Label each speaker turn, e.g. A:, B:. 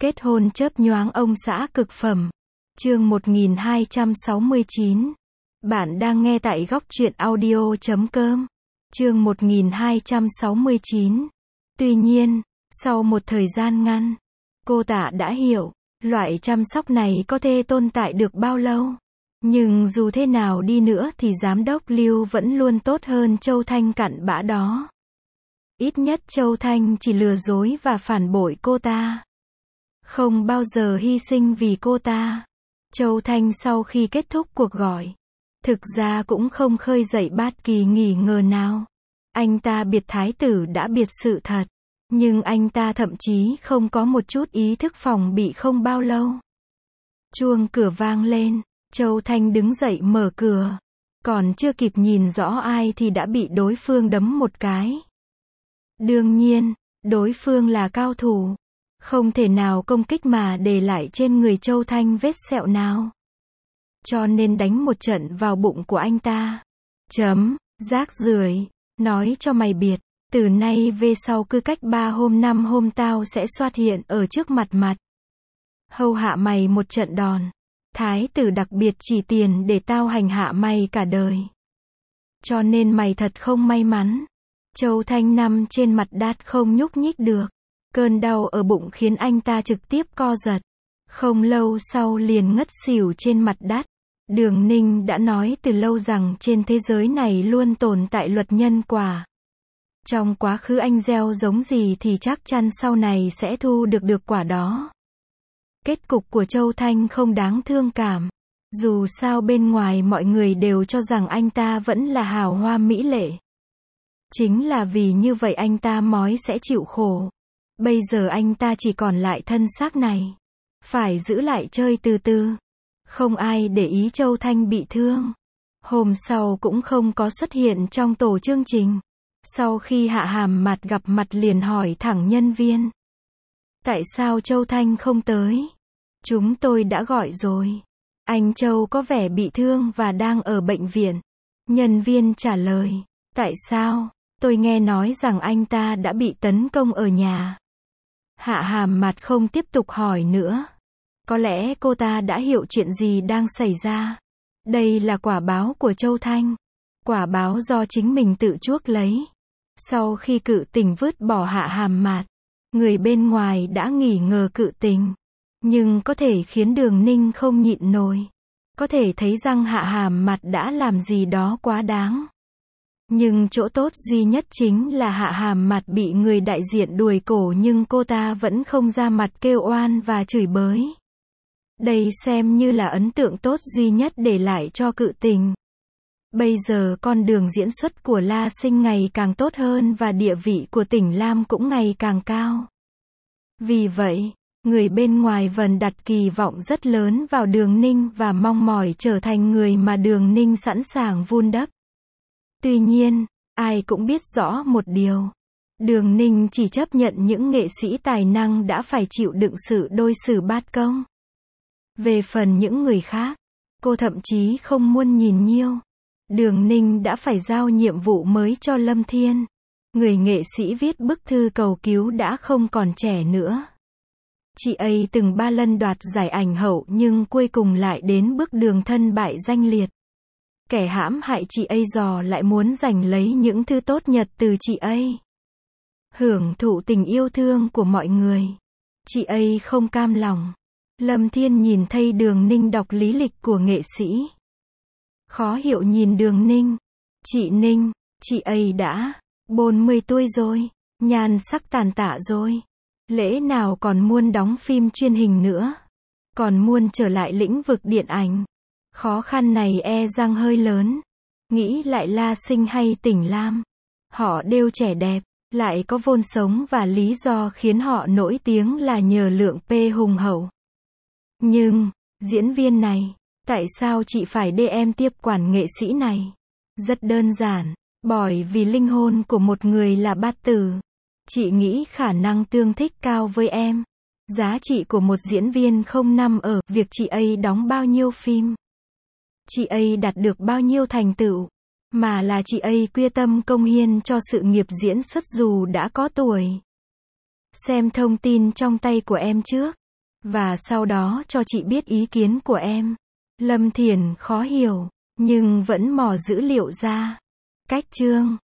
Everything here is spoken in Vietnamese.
A: Kết hôn chớp nhoáng ông xã cực phẩm. Chương 1269. Bạn đang nghe tại góc truyện audio.com. Chương 1269. Tuy nhiên, sau một thời gian ngắn, cô Tạ đã hiểu, loại chăm sóc này có thể tồn tại được bao lâu. Nhưng dù thế nào đi nữa thì giám đốc Lưu vẫn luôn tốt hơn Châu Thanh cặn bã đó. Ít nhất Châu Thanh chỉ lừa dối và phản bội cô ta, không bao giờ hy sinh vì cô ta. Châu Thanh sau khi kết thúc cuộc gọi, thực ra cũng không khơi dậy bất kỳ nghi ngờ nào. Anh ta biệt thái tử đã biệt sự thật, nhưng anh ta thậm chí không có một chút ý thức phòng bị. Không bao lâu, chuông cửa vang lên, Châu Thanh đứng dậy mở cửa. Còn chưa kịp nhìn rõ ai thì đã bị đối phương đấm một cái. Đương nhiên, đối phương là cao thủ, không thể nào công kích mà để lại trên người Châu Thanh vết sẹo nào. Cho nên đánh một trận vào bụng của anh ta. Rác rưởi, nói cho mày biết, từ nay về sau cứ cách 3 hôm 5 hôm tao sẽ xuất hiện ở trước mặt. Hầu hạ mày một trận đòn. Thái tử đặc biệt chỉ tiền để tao hành hạ mày cả đời. Cho nên mày thật không may mắn. Châu Thanh nằm trên mặt đất không nhúc nhích được. Cơn đau ở bụng khiến anh ta trực tiếp co giật. Không lâu sau liền ngất xỉu trên mặt đất. Đường Ninh đã nói từ lâu rằng trên thế giới này luôn tồn tại luật nhân quả. Trong quá khứ anh gieo giống gì thì chắc chắn sau này sẽ thu được quả đó. Kết cục của Châu Thanh không đáng thương cảm. Dù sao bên ngoài mọi người đều cho rằng anh ta vẫn là hào hoa mỹ lệ. Chính là vì như vậy anh ta mới sẽ chịu khổ. Bây giờ anh ta chỉ còn lại thân xác này. Phải giữ lại chơi từ từ. Không ai để ý Châu Thanh bị thương. Hôm sau cũng không có xuất hiện trong tổ chương trình. Sau khi Hạ Hàm Mạt gặp mặt liền hỏi thẳng nhân viên. Tại sao Châu Thanh không tới? Chúng tôi đã gọi rồi. Anh Châu có vẻ bị thương và đang ở bệnh viện. Nhân viên trả lời. Tại sao? Tôi nghe nói rằng anh ta đã bị tấn công ở nhà. Hạ Hàm Mạt không tiếp tục hỏi nữa. Có lẽ cô ta đã hiểu chuyện gì đang xảy ra. Đây là quả báo của Châu Thanh. Quả báo do chính mình tự chuốc lấy. Sau khi Cự Tình vứt bỏ Hạ Hàm Mạt, người bên ngoài đã nghi ngờ Cự Tình. Nhưng có thể khiến Đường Ninh không nhịn nổi. Có thể thấy rằng Hạ Hàm Mạt đã làm gì đó quá đáng. Nhưng chỗ tốt duy nhất chính là Hạ Hàm Mạt bị người đại diện đuổi cổ nhưng cô ta vẫn không ra mặt kêu oan và chửi bới. Đây xem như là ấn tượng tốt duy nhất để lại cho Cự Tình. Bây giờ con đường diễn xuất của La Sinh ngày càng tốt hơn và địa vị của tỉnh Lam cũng ngày càng cao. Vì vậy, người bên ngoài vẫn đặt kỳ vọng rất lớn vào Đường Ninh và mong mỏi trở thành người mà Đường Ninh sẵn sàng vun đắp. Tuy nhiên, ai cũng biết rõ một điều. Đường Ninh chỉ chấp nhận những nghệ sĩ tài năng đã phải chịu đựng sự đối xử bát công. Về phần những người khác, cô thậm chí không muốn nhìn nhiêu. Đường Ninh đã phải giao nhiệm vụ mới cho Lâm Thiên. Người nghệ sĩ viết bức thư cầu cứu đã không còn trẻ nữa. Chị ấy từng 3 lần đoạt giải ảnh hậu nhưng cuối cùng lại đến bước đường thân bại danh liệt. Kẻ hãm hại chị ấy dò lại muốn giành lấy những thứ tốt nhất từ chị ấy. Hưởng thụ tình yêu thương của mọi người. Chị ấy không cam lòng. Lâm Thiên nhìn thấy Đường Ninh đọc lý lịch của nghệ sĩ. Khó hiểu nhìn Đường Ninh. Chị Ninh, chị ấy đã 40 tuổi rồi, nhan sắc tàn tạ rồi. Lẽ nào còn muốn đóng phim truyền hình nữa? Còn muốn trở lại lĩnh vực điện ảnh? Khó khăn này e rằng hơi lớn. Nghĩ lại La Sinh hay Tỉnh Lam. Họ đều trẻ đẹp, lại có vốn sống và lý do khiến họ nổi tiếng là nhờ lượng P hùng hậu. Nhưng, diễn viên này, tại sao chị phải để em tiếp quản nghệ sĩ này? Rất đơn giản, bởi vì linh hồn của một người là bát tử. Chị nghĩ khả năng tương thích cao với em. Giá trị của một diễn viên không nằm ở việc chị ấy đóng bao nhiêu phim, chị ấy đạt được bao nhiêu thành tựu, mà là chị ấy quyết tâm cống hiến cho sự nghiệp diễn xuất dù đã có tuổi. Xem thông tin trong tay của em trước. Và sau đó cho chị biết ý kiến của em. Lâm Thiển khó hiểu, nhưng vẫn mò dữ liệu ra. Cách chương